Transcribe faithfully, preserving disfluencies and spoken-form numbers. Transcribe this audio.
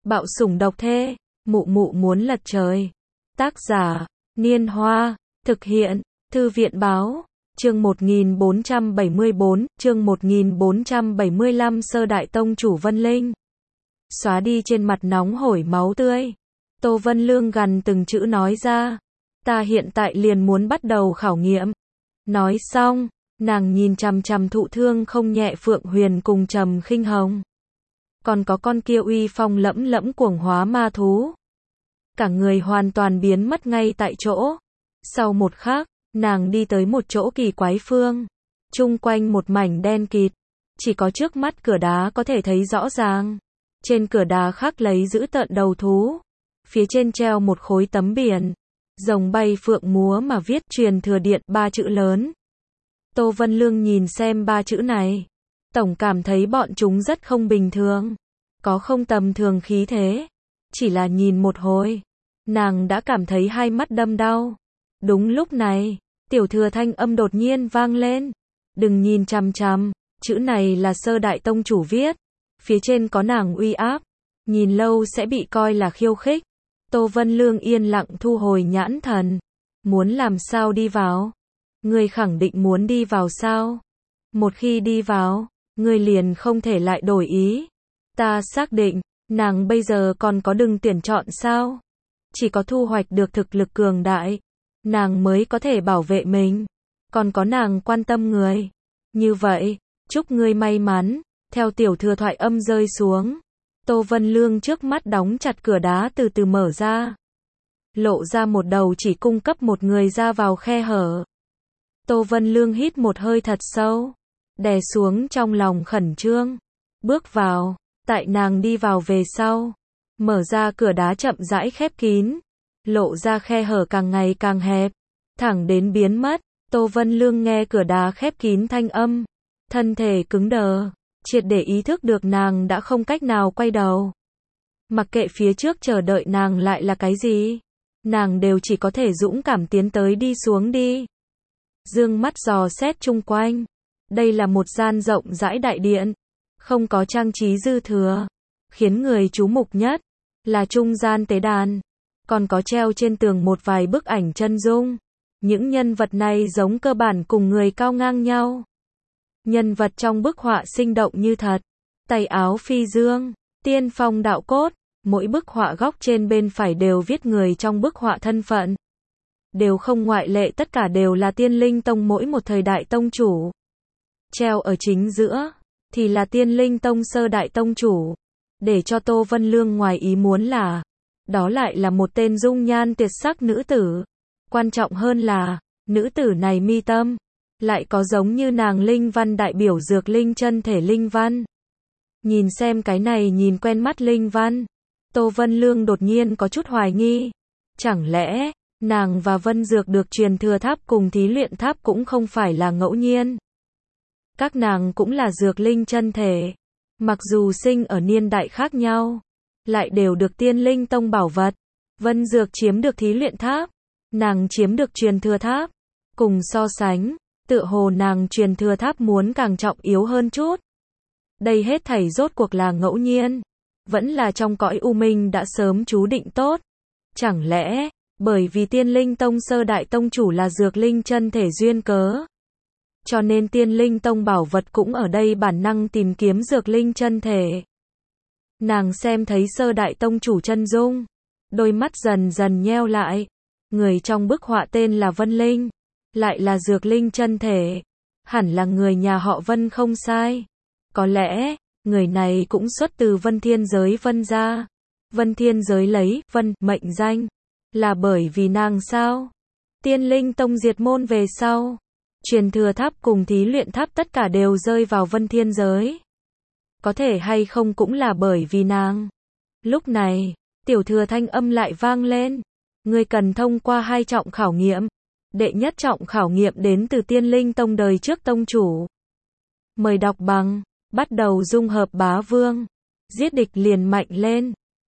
Bạo sủng độc thê, mụ mụ muốn lật trời. Tác giả, Niên Hoa, thực hiện, Thư viện báo, chương một nghìn bốn trăm bảy mươi bốn, chương một nghìn bốn trăm bảy mươi lăm Sơ Đại Tông Chủ Vân Linh. Xóa đi trên mặt nóng hổi máu tươi. Tô Vân Lương gằn từng chữ nói ra. Ta hiện tại liền muốn bắt đầu khảo nghiệm. Nói xong, nàng nhìn chằm chằm thụ thương không nhẹ Phượng Huyền cùng Trầm Khinh Hồng. Còn có con kia uy phong lẫm lẫm cuồng hóa ma thú. Cả người hoàn toàn biến mất ngay tại chỗ. Sau một khắc, nàng đi tới một chỗ kỳ quái phương. Chung quanh một mảnh đen kịt. Chỉ có trước mắt cửa đá có thể thấy rõ ràng. Trên cửa đá khắc lấy giữ tợn đầu thú. Phía trên treo một khối tấm biển. Rồng bay phượng múa mà viết truyền thừa điện ba chữ lớn. Tô Vân Lương nhìn xem ba chữ này. Tổng cảm thấy bọn chúng rất không bình thường. Có không tầm thường khí thế. Chỉ là nhìn một hồi. Nàng đã cảm thấy hai mắt đâm đau. Đúng lúc này, tiểu thừa thanh âm đột nhiên vang lên. Đừng nhìn chằm chằm, chữ này là Sơ Đại Tông Chủ viết. Phía trên có nàng uy áp. Nhìn lâu sẽ bị coi là khiêu khích. Tô Vân Lương yên lặng thu hồi nhãn thần. Muốn làm sao đi vào? Ngươi khẳng định muốn đi vào sao? Một khi đi vào, ngươi liền không thể lại đổi ý. Ta xác định, nàng bây giờ còn có đừng tuyển chọn sao? Chỉ có thu hoạch được thực lực cường đại, nàng mới có thể bảo vệ mình. Còn có nàng quan tâm người. Như vậy, chúc ngươi may mắn. Theo tiểu thừa thoại âm rơi xuống. Tô Vân Lương trước mắt đóng chặt cửa đá từ từ mở ra. Lộ ra một đầu chỉ cung cấp một người ra vào khe hở. Tô Vân Lương hít một hơi thật sâu. Đè xuống trong lòng khẩn trương. Bước vào. Tại nàng đi vào về sau. Mở ra cửa đá chậm rãi khép kín. Lộ ra khe hở càng ngày càng hẹp. Thẳng đến biến mất. Tô Vân Lương nghe cửa đá khép kín thanh âm. Thân thể cứng đờ. Triệt để ý thức được nàng đã không cách nào quay đầu. Mặc kệ phía trước chờ đợi nàng lại là cái gì. Nàng đều chỉ có thể dũng cảm tiến tới đi xuống đi. Dương mắt dò xét chung quanh. Đây là một gian rộng rãi đại điện. Không có trang trí dư thừa. Khiến người chú mục nhất. Là trung gian tế đàn. Còn có treo trên tường một vài bức ảnh chân dung. Những nhân vật này giống cơ bản cùng người cao ngang nhau. Nhân vật trong bức họa sinh động như thật. Tay áo phi dương. Tiên phong đạo cốt. Mỗi bức họa góc trên bên phải đều viết người trong bức họa thân phận. Đều không ngoại lệ, tất cả đều là Tiên Linh Tông mỗi một thời đại tông chủ. Treo ở chính giữa thì là Tiên Linh Tông Sơ Đại Tông Chủ. Để cho Tô Vân Lương ngoài ý muốn là đó lại là một tên dung nhan tuyệt sắc nữ tử. Quan trọng hơn là nữ tử này mi tâm lại có giống như nàng linh văn đại biểu dược linh chân thể linh văn. Nhìn xem cái này nhìn quen mắt linh văn. Tô Vân Lương đột nhiên có chút hoài nghi. Chẳng lẽ nàng và Vân Dược được truyền thừa tháp cùng thí luyện tháp cũng không phải là ngẫu nhiên. Các nàng cũng là dược linh chân thể. Mặc dù sinh ở niên đại khác nhau. Lại đều được Tiên Linh Tông bảo vật. Vân Dược chiếm được thí luyện tháp. Nàng chiếm được truyền thừa tháp. Cùng so sánh, tựa hồ nàng truyền thừa tháp muốn càng trọng yếu hơn chút. Đây hết thảy rốt cuộc là ngẫu nhiên. Vẫn là trong cõi u minh đã sớm chú định tốt. Chẳng lẽ bởi vì Tiên Linh Tông Sơ Đại Tông Chủ là dược linh chân thể duyên cớ. Cho nên Tiên Linh Tông bảo vật cũng ở đây bản năng tìm kiếm dược linh chân thể. Nàng xem thấy Sơ Đại Tông Chủ chân dung. Đôi mắt dần dần nheo lại. Người trong bức họa tên là Vân Linh. Lại là dược linh chân thể. Hẳn là người nhà họ Vân không sai. Có lẽ, người này cũng xuất từ Vân Thiên Giới Vân gia. Vân Thiên Giới lấy Vân mệnh danh. Là bởi vì nàng sao? Tiên Linh Tông diệt môn về sau. Truyền thừa tháp cùng thí luyện tháp tất cả đều rơi vào Vân Thiên Giới. Có thể hay không cũng là bởi vì nàng. Lúc này, tiểu thừa thanh âm lại vang lên. Ngươi cần thông qua hai trọng khảo nghiệm. Đệ nhất trọng khảo nghiệm đến từ Tiên Linh Tông đời trước tông chủ. Mời đọc bằng. Bắt đầu dung hợp bá vương. Giết địch liền mạnh lên.